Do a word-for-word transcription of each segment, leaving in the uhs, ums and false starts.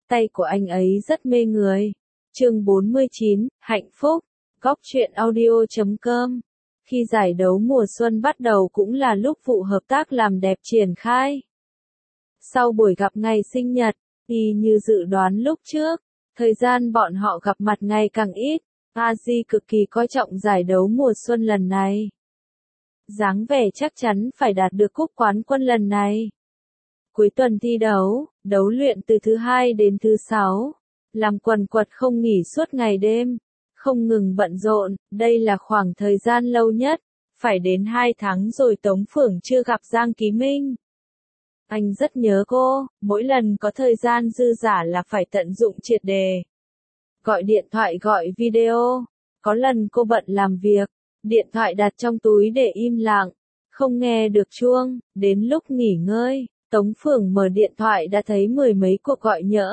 tay của anh ấy rất mê người. Chương bốn mươi chín, hạnh phúc. Góc truyện audio chấm com. Khi giải đấu mùa xuân bắt đầu cũng là lúc vụ hợp tác làm đẹp triển khai. Sau buổi gặp ngày sinh nhật, y như dự đoán lúc trước, thời gian bọn họ gặp mặt ngày càng ít. Aji cực kỳ coi trọng giải đấu mùa xuân lần này. Dáng vẻ chắc chắn phải đạt được cúp quán quân lần này. Cuối tuần thi đấu, đấu luyện từ thứ hai đến thứ sáu, làm quần quật không nghỉ suốt ngày đêm, không ngừng bận rộn, đây là khoảng thời gian lâu nhất, phải đến hai tháng rồi Tống Phượng chưa gặp Giang Ký Minh. Anh rất nhớ cô, mỗi lần có thời gian dư dả là phải tận dụng triệt đề. Gọi điện thoại gọi video, có lần cô bận làm việc, điện thoại đặt trong túi để im lặng, không nghe được chuông, đến lúc nghỉ ngơi, Tống Phượng mở điện thoại đã thấy mười mấy cuộc gọi nhỡ.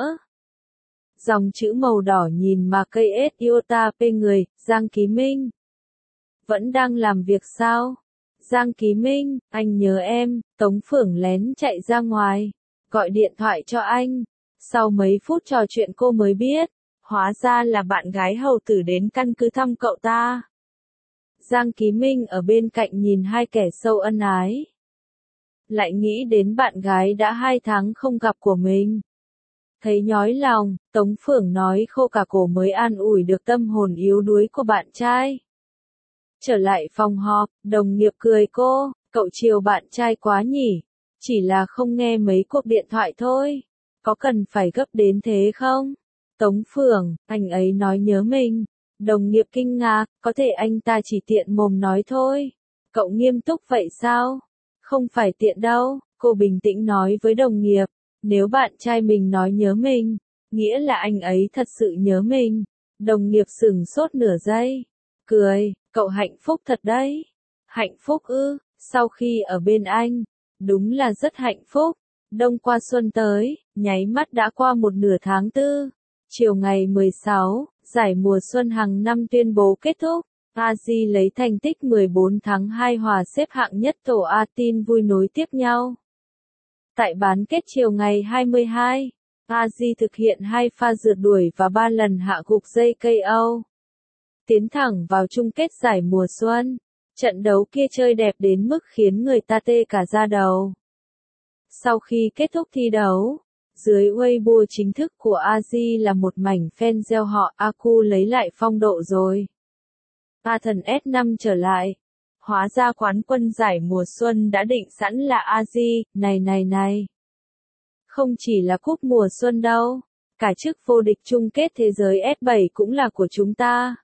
Dòng chữ màu đỏ nhìn mà cây ết iota p người, Giang Ký Minh. Vẫn đang làm việc sao? Giang Ký Minh, anh nhớ em, Tống Phượng lén chạy ra ngoài, gọi điện thoại cho anh. Sau mấy phút trò chuyện cô mới biết, hóa ra là bạn gái hầu tử đến căn cứ thăm cậu ta. Giang Ký Minh ở bên cạnh nhìn hai kẻ sâu ân ái. Lại nghĩ đến bạn gái đã hai tháng không gặp của mình. Thấy nhói lòng, Tống Phượng nói khô cả cổ mới an ủi được tâm hồn yếu đuối của bạn trai. Trở lại phòng họp, đồng nghiệp cười cô, cậu chiều bạn trai quá nhỉ, chỉ là không nghe mấy cuộc điện thoại thôi, có cần phải gấp đến thế không? Tống Phượng, anh ấy nói nhớ mình. Đồng nghiệp kinh ngạc, có thể anh ta chỉ tiện mồm nói thôi. Cậu nghiêm túc vậy sao? Không phải tiện đâu, cô bình tĩnh nói với đồng nghiệp. Nếu bạn trai mình nói nhớ mình, nghĩa là anh ấy thật sự nhớ mình. Đồng nghiệp sửng sốt nửa giây. Cười, cậu hạnh phúc thật đấy. Hạnh phúc ư, sau khi ở bên anh, đúng là rất hạnh phúc. Đông qua xuân tới, nháy mắt đã qua một nửa tháng tư. Chiều ngày mười sáu, giải mùa xuân hàng năm tuyên bố kết thúc. Aji lấy thành tích mười bốn tháng hai hòa xếp hạng nhất tổ A, tin vui nối tiếp nhau. Tại bán kết chiều ngày hai mươi hai, Aji thực hiện hai pha rượt đuổi và ba lần hạ gục J K O. Tiến thẳng vào chung kết giải mùa xuân. Trận đấu kia chơi đẹp đến mức khiến người ta tê cả da đầu. Sau khi kết thúc thi đấu, dưới Weibo chính thức của Aji là một mảnh fan gieo họ Aku lấy lại phong độ rồi. A thần S năm trở lại. Hóa ra quán quân giải mùa xuân đã định sẵn là Aji, này này này. Không chỉ là cúp mùa xuân đâu, cả chức vô địch chung kết thế giới S bảy cũng là của chúng ta.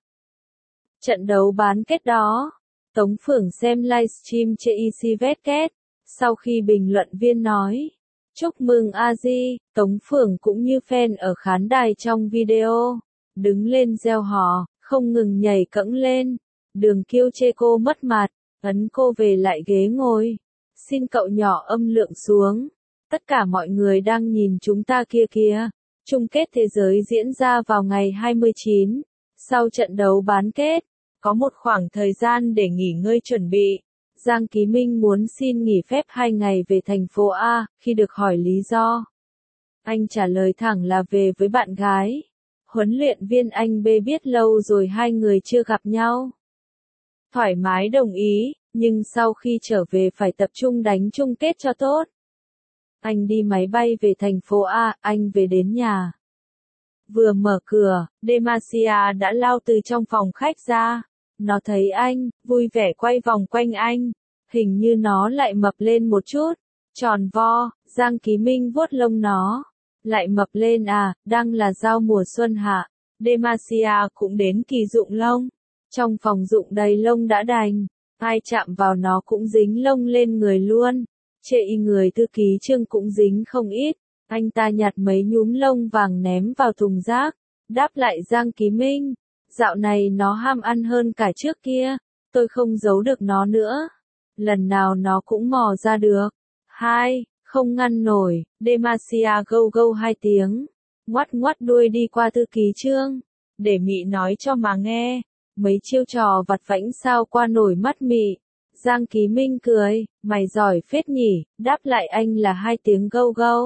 Trận đấu bán kết đó, Tống Phượng xem livestream trên i xê vét, sau khi bình luận viên nói, chúc mừng Aji, Tống Phượng cũng như fan ở khán đài trong video, đứng lên reo hò, không ngừng nhảy cẫng lên. Đường Kiêu chê cô mất mặt, ấn cô về lại ghế ngồi. Xin cậu nhỏ âm lượng xuống. Tất cả mọi người đang nhìn chúng ta kia kìa. Chung kết thế giới diễn ra vào ngày hai mươi chín. Sau trận đấu bán kết, có một khoảng thời gian để nghỉ ngơi chuẩn bị. Giang Ký Minh muốn xin nghỉ phép hai ngày về thành phố A, khi được hỏi lý do. Anh trả lời thẳng là về với bạn gái. Huấn luyện viên anh B biết lâu rồi hai người chưa gặp nhau. Thoải mái đồng ý, nhưng sau khi trở về phải tập trung đánh chung kết cho tốt. Anh đi máy bay về thành phố A, anh về đến nhà. Vừa mở cửa, Demacia đã lao từ trong phòng khách ra. Nó thấy anh, vui vẻ quay vòng quanh anh. Hình như nó lại mập lên một chút. Tròn vo, Giang Ký Minh vuốt lông nó. Lại mập lên à, đang là giao mùa xuân hạ. Demacia cũng đến kỳ rụng lông. Trong phòng rụng đầy lông đã đành. Ai chạm vào nó cũng dính lông lên người luôn. Chệ y người thư ký Trương cũng dính không ít. Anh ta nhặt mấy nhúm lông vàng ném vào thùng rác. Đáp lại Giang Ký Minh. Dạo này nó ham ăn hơn cả trước kia. Tôi không giấu được nó nữa. Lần nào nó cũng mò ra được. Hai, không ngăn nổi. Demacia gâu gâu hai tiếng. Ngoắt ngoắt đuôi đi qua thư ký Trương. Để Mị nói cho mà nghe. Mấy chiêu trò vặt vãnh sao qua nổi mắt Mị. Giang Ký Minh cười. Mày giỏi phết nhỉ. Đáp lại anh là hai tiếng gâu gâu.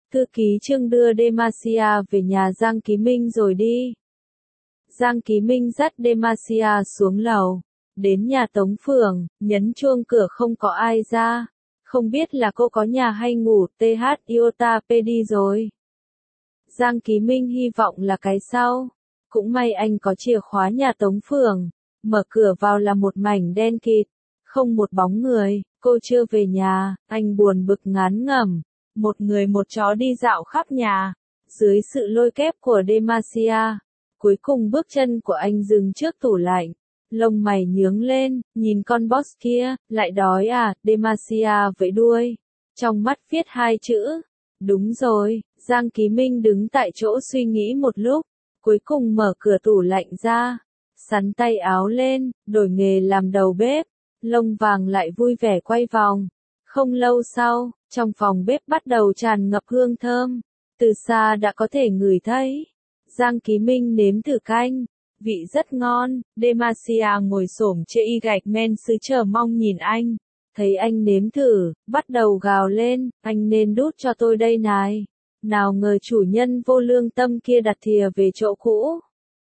Thư ký Trương đưa Demacia về nhà Giang Ký Minh rồi đi. Giang Ký Minh dắt Demacia xuống lầu, đến nhà Tống Phượng, nhấn chuông cửa không có ai ra. Không biết là cô có nhà hay ngủ tê hát iota pê đi rồi. Giang Ký Minh hy vọng là cái sau. Cũng may anh có chìa khóa nhà Tống Phượng. Mở cửa vào là một mảnh đen kịt. Không một bóng người, cô chưa về nhà, anh buồn bực ngán ngẩm. Một người một chó đi dạo khắp nhà. Dưới sự lôi kéo của Demacia, cuối cùng bước chân của anh dừng trước tủ lạnh. Lông mày nhướng lên, nhìn con boss kia, lại đói à, Demacia vẫy đuôi. Trong mắt viết hai chữ. Đúng rồi, Giang Ký Minh đứng tại chỗ suy nghĩ một lúc, cuối cùng mở cửa tủ lạnh ra, sắn tay áo lên, đổi nghề làm đầu bếp, lông vàng lại vui vẻ quay vòng. Không lâu sau, trong phòng bếp bắt đầu tràn ngập hương thơm, từ xa đã có thể ngửi thấy. Giang Ký Minh nếm thử canh, vị rất ngon. Demacia ngồi xổm trên y gạch men sứ chờ mong nhìn anh. Thấy anh nếm thử, bắt đầu gào lên, anh nên đút cho tôi đây này. Nào ngờ chủ nhân vô lương tâm kia đặt thìa về chỗ cũ.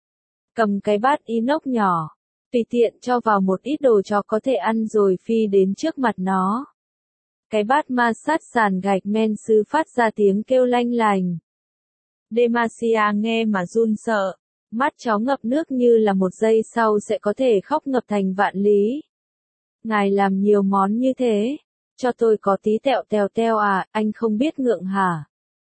Cầm cái bát inox nhỏ, tùy tiện cho vào một ít đồ chó có thể ăn rồi phi đến trước mặt nó. Cái bát ma sát sàn gạch men sứ phát ra tiếng kêu lanh lành. Demacia nghe mà run sợ, mắt chó ngập nước như là một giây sau sẽ có thể khóc ngập thành vạn lý. Ngài làm nhiều món như thế, cho tôi có tí tẹo tèo teo à, anh không biết ngượng hả?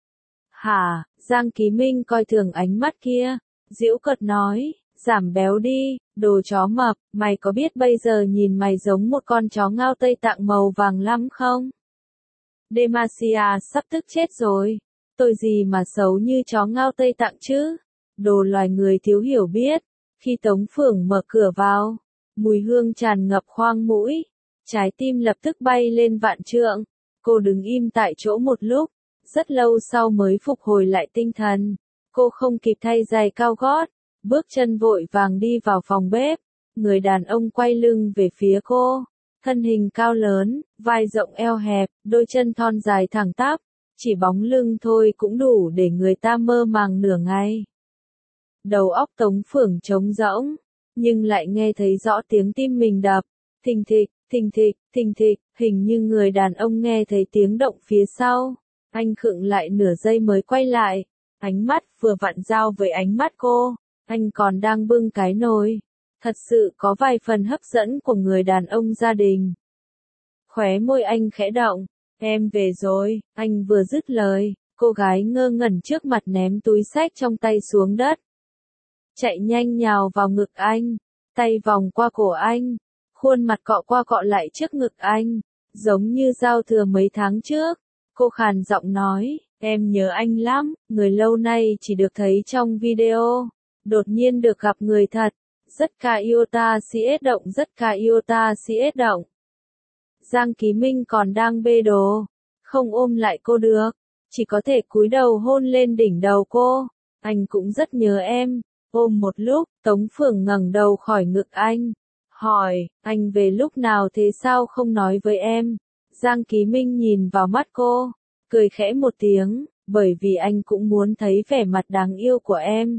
Hả, Giang Ký Minh coi thường ánh mắt kia, giễu cợt nói, giảm béo đi, đồ chó mập, mày có biết bây giờ nhìn mày giống một con chó ngao Tây Tạng màu vàng lắm không? Demacia sắp tức chết rồi, tôi gì mà xấu như chó ngao Tây Tạng chứ? Đồ loài người thiếu hiểu biết. Khi Tống Phượng mở cửa vào, mùi hương tràn ngập khoang mũi, trái tim lập tức bay lên vạn trượng. Cô đứng im tại chỗ một lúc, rất lâu sau mới phục hồi lại tinh thần. Cô không kịp thay giày cao gót, bước chân vội vàng đi vào phòng bếp. Người đàn ông quay lưng về phía cô, thân hình cao lớn, vai rộng eo hẹp, đôi chân thon dài thẳng tắp, chỉ bóng lưng thôi cũng đủ để người ta mơ màng nửa ngày. Đầu óc Tống Phượng trống rỗng, nhưng lại nghe thấy rõ tiếng tim mình đập, thình thịch, thình thịch, thình thịch, hình như người đàn ông nghe thấy tiếng động phía sau. Anh khựng lại nửa giây mới quay lại, ánh mắt vừa vặn giao với ánh mắt cô, anh còn đang bưng cái nồi. Thật sự có vài phần hấp dẫn của người đàn ông gia đình. Khóe môi anh khẽ động, em về rồi, anh vừa dứt lời, cô gái ngơ ngẩn trước mặt ném túi xách trong tay xuống đất. Chạy nhanh nhào vào ngực anh, tay vòng qua cổ anh, khuôn mặt cọ qua cọ lại trước ngực anh, giống như giao thừa mấy tháng trước. Cô khàn giọng nói, em nhớ anh lắm, người lâu nay chỉ được thấy trong video, đột nhiên được gặp người thật, rất ca iota cs động rất ca iota cs động. Giang Ký Minh còn đang bê đồ, không ôm lại cô được, chỉ có thể cúi đầu hôn lên đỉnh đầu cô, anh cũng rất nhớ em. Ôm một lúc, Tống Phượng ngẩng đầu khỏi ngực anh, hỏi, anh về lúc nào thế sao không nói với em? Giang Ký Minh nhìn vào mắt cô, cười khẽ một tiếng, bởi vì anh cũng muốn thấy vẻ mặt đáng yêu của em.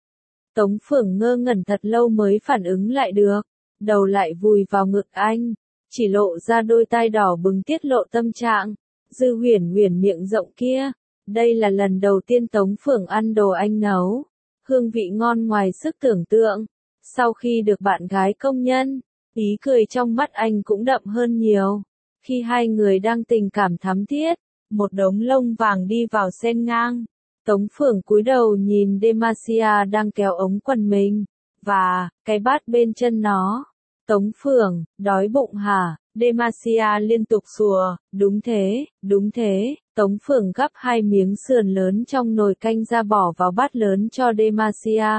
Tống Phượng ngơ ngẩn thật lâu mới phản ứng lại được, đầu lại vùi vào ngực anh, chỉ lộ ra đôi tai đỏ bừng tiết lộ tâm trạng. Dư Huyền Huyền miệng rộng kia, đây là lần đầu tiên Tống Phượng ăn đồ anh nấu. Hương vị ngon ngoài sức tưởng tượng. Sau khi được bạn gái công nhân, ý cười trong mắt anh cũng đậm hơn nhiều. Khi hai người đang tình cảm thắm thiết, một đống lông vàng đi vào xen ngang. Tống Phượng cúi đầu nhìn Demacia đang kéo ống quần mình, và, cái bát bên chân nó. Tống Phượng, đói bụng hả? Demacia liên tục sủa, đúng thế, đúng thế. Tống Phượng gắp hai miếng sườn lớn trong nồi canh ra bỏ vào bát lớn cho Demacia.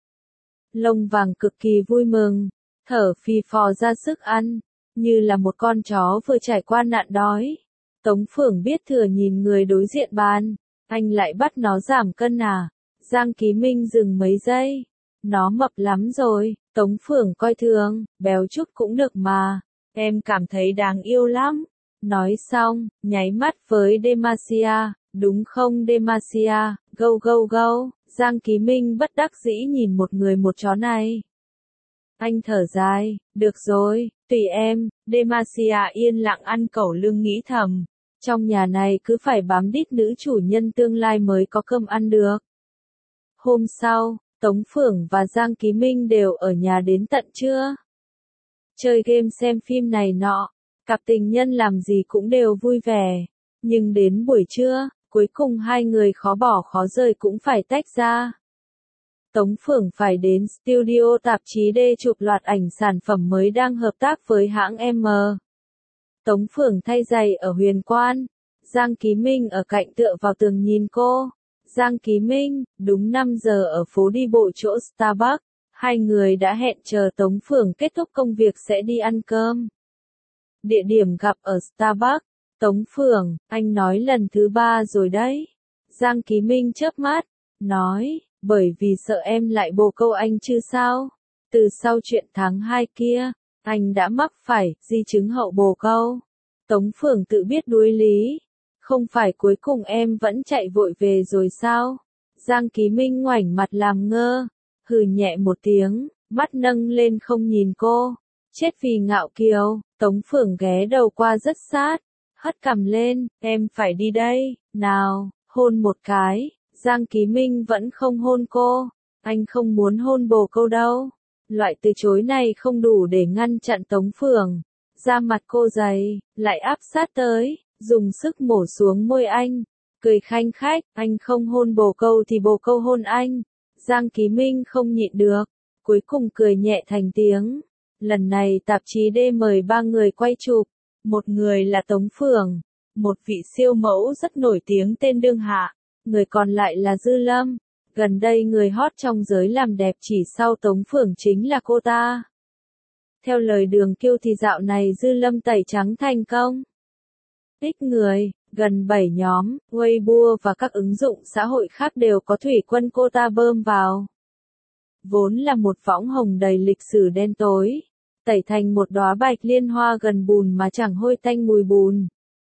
Lông vàng cực kỳ vui mừng, thở phì phò ra sức ăn, như là một con chó vừa trải qua nạn đói. Tống Phượng biết thừa nhìn người đối diện bàn, anh lại bắt nó giảm cân à? Giang Ký Minh dừng mấy giây. Nó mập lắm rồi, Tống Phượng coi thường, béo chút cũng được mà, em cảm thấy đáng yêu lắm. Nói xong, nháy mắt với Demacia, đúng không Demacia, gâu gâu gâu, Giang Ký Minh bất đắc dĩ nhìn một người một chó này. Anh thở dài, được rồi, tùy em, Demacia yên lặng ăn cẩu lương nghĩ thầm. Trong nhà này cứ phải bám đít nữ chủ nhân tương lai mới có cơm ăn được. Hôm sau, Tống Phưởng và Giang Ký Minh đều ở nhà đến tận trưa. Chơi game xem phim này nọ, cặp tình nhân làm gì cũng đều vui vẻ. Nhưng đến buổi trưa, cuối cùng hai người khó bỏ khó rời cũng phải tách ra. Tống Phưởng phải đến studio tạp chí D chụp loạt ảnh sản phẩm mới đang hợp tác với hãng M. Tống Phưởng thay giày ở Huyền Quan. Giang Ký Minh ở cạnh tựa vào tường nhìn cô. Giang Ký Minh, đúng năm giờ ở phố đi bộ chỗ Starbucks, hai người đã hẹn chờ Tống Phưởng kết thúc công việc sẽ đi ăn cơm. Địa điểm gặp ở Starbucks. Tống Phưởng, anh nói lần thứ ba rồi đấy. Giang Ký Minh chớp mắt, nói, bởi vì sợ em lại bồ câu anh chứ sao. Từ sau chuyện tháng hai kia, anh đã mắc phải di chứng hậu bồ câu. Tống Phưởng tự biết đuối lý. Không phải cuối cùng em vẫn chạy vội về rồi sao? Giang Ký Minh ngoảnh mặt làm ngơ, hừ nhẹ một tiếng, mắt nâng lên không nhìn cô. Chết vì ngạo kiều, Tống Phưởng ghé đầu qua rất sát, hất cằm lên, em phải đi đây, nào, hôn một cái. Giang Ký Minh vẫn không hôn cô, anh không muốn hôn bồ câu đâu. Loại từ chối này không đủ để ngăn chặn Tống Phưởng. Da mặt cô dày, lại áp sát tới, dùng sức mổ xuống môi anh, cười khanh khách, anh không hôn bồ câu thì bồ câu hôn anh. Giang Ký Minh không nhịn được, cuối cùng cười nhẹ thành tiếng. Lần này tạp chí D mời ba người quay chụp, một người là Tống Phưởng, một vị siêu mẫu rất nổi tiếng tên Đương Hạ, người còn lại là Dư Lâm. Gần đây người hot trong giới làm đẹp chỉ sau Tống Phưởng chính là cô ta. Theo lời Đường Kiêu thì dạo này Dư Lâm tẩy trắng thành công. Ít người, gần bảy nhóm, Weibo và các ứng dụng xã hội khác đều có thủy quân cô ta bơm vào. Vốn là một võng hồng đầy lịch sử đen tối, tẩy thành một đóa bạch liên hoa gần bùn mà chẳng hôi tanh mùi bùn.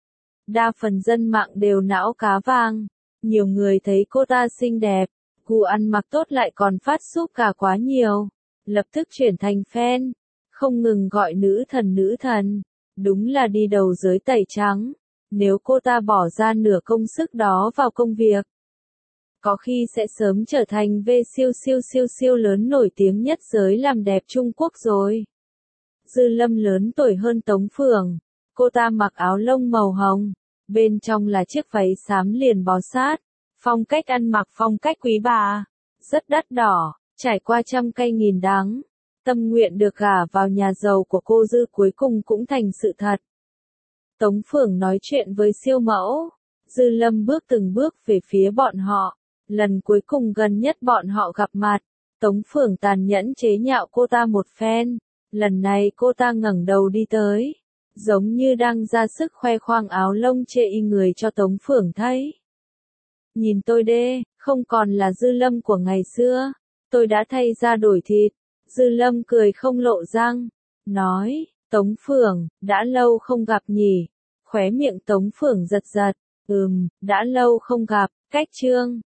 Đa phần dân mạng đều não cá vàng, nhiều người thấy cô ta xinh đẹp, gu ăn mặc tốt lại còn phát xúc cả quá nhiều, lập tức chuyển thành fan, không ngừng gọi nữ thần nữ thần, đúng là đi đầu giới tẩy trắng. Nếu cô ta bỏ ra nửa công sức đó vào công việc, có khi sẽ sớm trở thành vê siêu siêu siêu siêu lớn nổi tiếng nhất giới làm đẹp Trung Quốc rồi. Dư Lâm lớn tuổi hơn Tống Phưởng, cô ta mặc áo lông màu hồng, bên trong là chiếc váy xám liền bó sát, phong cách ăn mặc phong cách quý bà, rất đắt đỏ, trải qua trăm cay nghìn đắng. Tâm nguyện được gả vào nhà giàu của cô Dư cuối cùng cũng thành sự thật. Tống Phưởng nói chuyện với siêu mẫu, Dư Lâm bước từng bước về phía bọn họ, lần cuối cùng gần nhất bọn họ gặp mặt, Tống Phưởng tàn nhẫn chế nhạo cô ta một phen, lần này cô ta ngẩng đầu đi tới, giống như đang ra sức khoe khoang áo lông chê y người cho Tống Phưởng thấy. Nhìn tôi đê, không còn là Dư Lâm của ngày xưa, tôi đã thay da đổi thịt. Dư Lâm cười không lộ răng, nói, Tống Phưởng, đã lâu không gặp nhỉ, khóe miệng Tống Phưởng giật giật, ừm, đã lâu không gặp, cách chương.